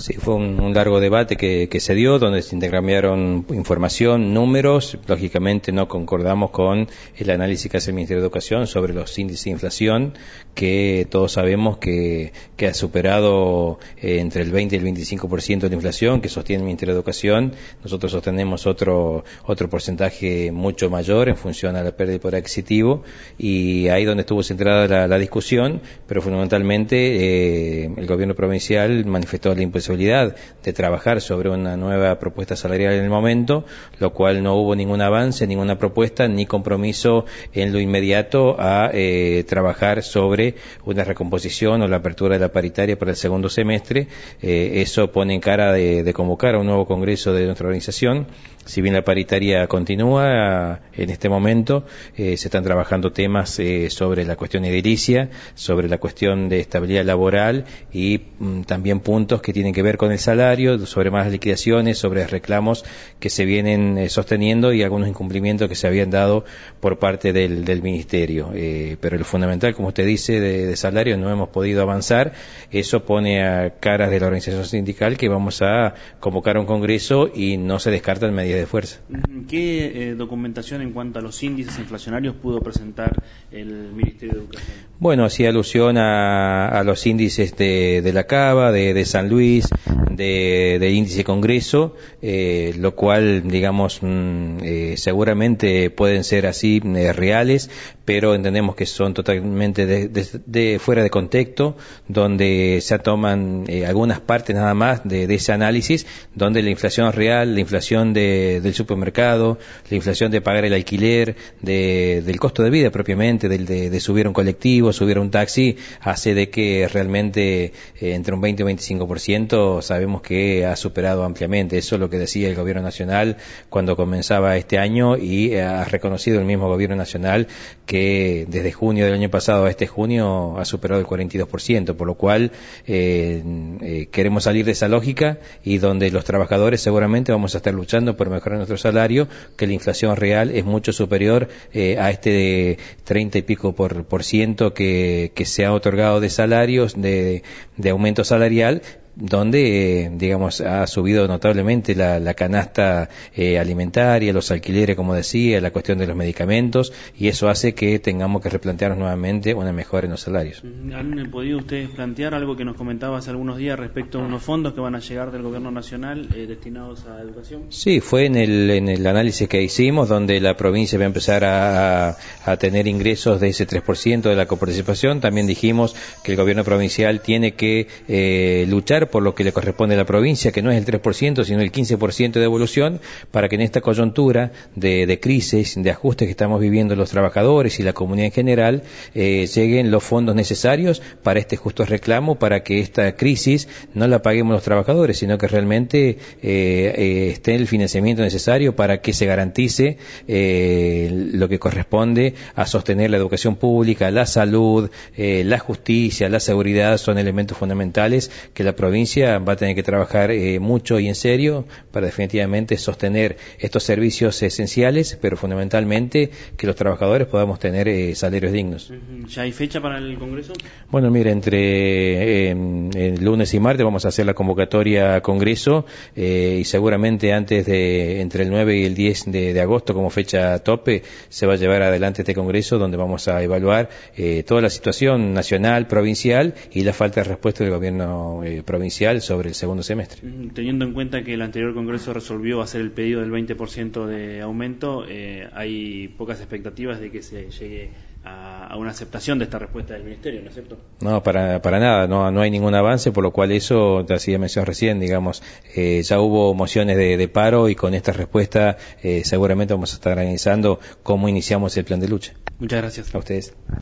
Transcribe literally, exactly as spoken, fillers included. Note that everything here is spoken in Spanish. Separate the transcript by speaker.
Speaker 1: Sí, fue un, un largo debate que, que se dio, donde se intercambiaron información, números. Lógicamente no concordamos con el análisis que hace el Ministerio de Educación sobre los índices de inflación, que todos sabemos que, que ha superado eh, entre el veinte y el veinticinco por ciento de la inflación que sostiene el Ministerio de Educación. Nosotros sostenemos otro, otro porcentaje mucho mayor en función a la pérdida de poder adquisitivo, y ahí donde estuvo centrada la, la discusión, pero fundamentalmente eh, el gobierno provincial manifestó la imposibilidad de trabajar sobre una nueva propuesta salarial en el momento, lo cual no hubo ningún avance, ninguna propuesta, ni compromiso en lo inmediato a eh, trabajar sobre una recomposición o la apertura de la paritaria para el segundo semestre. Eh, eso pone en cara de, de convocar a un nuevo congreso de nuestra organización. Si bien la paritaria continúa, en este momento eh, se están trabajando temas eh, sobre la cuestión edilicia, sobre la cuestión de estabilidad laboral y mm, también puntos que tienen que ver con el salario, sobre más liquidaciones, sobre reclamos que se vienen eh, sosteniendo y algunos incumplimientos que se habían dado por parte del, del Ministerio. Eh, pero lo fundamental, como usted dice, de, de salario no hemos podido avanzar. Eso pone a caras de la organización sindical que vamos a convocar a un congreso y no se descartan medidas de fuerza.
Speaker 2: ¿Qué eh, documentación en cuanto a los índices inflacionarios pudo presentar el Ministerio de Educación?
Speaker 1: Bueno, hacía alusión a, a los índices de, de la Cava, de, de San Luis, de, del índice Congreso, eh, lo cual, digamos, mm, eh, seguramente pueden ser así eh, reales, pero entendemos que son totalmente de, de, de fuera de contexto, donde se toman eh, algunas partes nada más de, de ese análisis, donde la inflación real, la inflación de, del supermercado, la inflación de pagar el alquiler, de, del costo de vida propiamente, del, de, de subir un colectivo, subir un taxi, hace de que realmente eh, entre un veinte y un veinticinco por ciento sabemos que ha superado ampliamente. Eso es lo que decía el Gobierno Nacional cuando comenzaba este año, y eh, ha reconocido el mismo Gobierno Nacional que desde junio del año pasado a este junio ha superado el cuarenta y dos por ciento, por lo cual eh, eh, queremos salir de esa lógica, y donde los trabajadores seguramente vamos a estar luchando por mejorar nuestro salario, que la inflación real es mucho superior eh, a este de treinta y pico por, por ciento que, que se ha otorgado de salarios, de, de aumento salarial, donde, eh, digamos, ha subido notablemente la, la canasta eh, alimentaria, los alquileres, como decía, la cuestión de los medicamentos, y eso hace que tengamos que replantearnos nuevamente una mejora en los salarios.
Speaker 2: ¿Han podido ustedes plantear algo que nos comentaba hace algunos días respecto a unos fondos que van a llegar del Gobierno Nacional eh, destinados a educación?
Speaker 1: Sí, fue en el, en el análisis que hicimos, donde la provincia va a empezar a, a tener ingresos de ese tres por ciento de la coparticipación. También dijimos que el Gobierno provincial tiene que eh, luchar por lo que le corresponde a la provincia, que no es el tres por ciento, sino el quince por ciento de devolución, para que en esta coyuntura de, de crisis, de ajustes que estamos viviendo los trabajadores y la comunidad en general, eh, lleguen los fondos necesarios para este justo reclamo, para que esta crisis no la paguemos los trabajadores, sino que realmente eh, eh, esté el financiamiento necesario para que se garantice eh, lo que corresponde a sostener la educación pública, la salud, eh, la justicia, la seguridad. Son elementos fundamentales que la provincia va a tener que trabajar eh, mucho y en serio para definitivamente sostener estos servicios esenciales, pero fundamentalmente que los trabajadores podamos tener eh, salarios dignos.
Speaker 2: ¿Ya hay fecha para el Congreso?
Speaker 1: Bueno, mire, entre eh, el lunes y martes vamos a hacer la convocatoria a Congreso eh, y seguramente antes de entre el nueve y el diez de, de agosto, como fecha tope, se va a llevar adelante este Congreso, donde vamos a evaluar eh, toda la situación nacional, provincial y la falta de respuesta del gobierno eh, provincial sobre el segundo semestre.
Speaker 2: Teniendo en cuenta que el anterior Congreso resolvió hacer el pedido del veinte por ciento de aumento, eh, hay pocas expectativas de que se llegue a, a una aceptación de esta respuesta del Ministerio, ¿no es cierto?
Speaker 1: No, para, para nada, no, no hay ningún avance, por lo cual eso, te hacía mención recién, digamos, eh, ya hubo mociones de, de paro, y con esta respuesta eh, seguramente vamos a estar analizando cómo iniciamos el plan de lucha.
Speaker 2: Muchas gracias.
Speaker 1: A ustedes.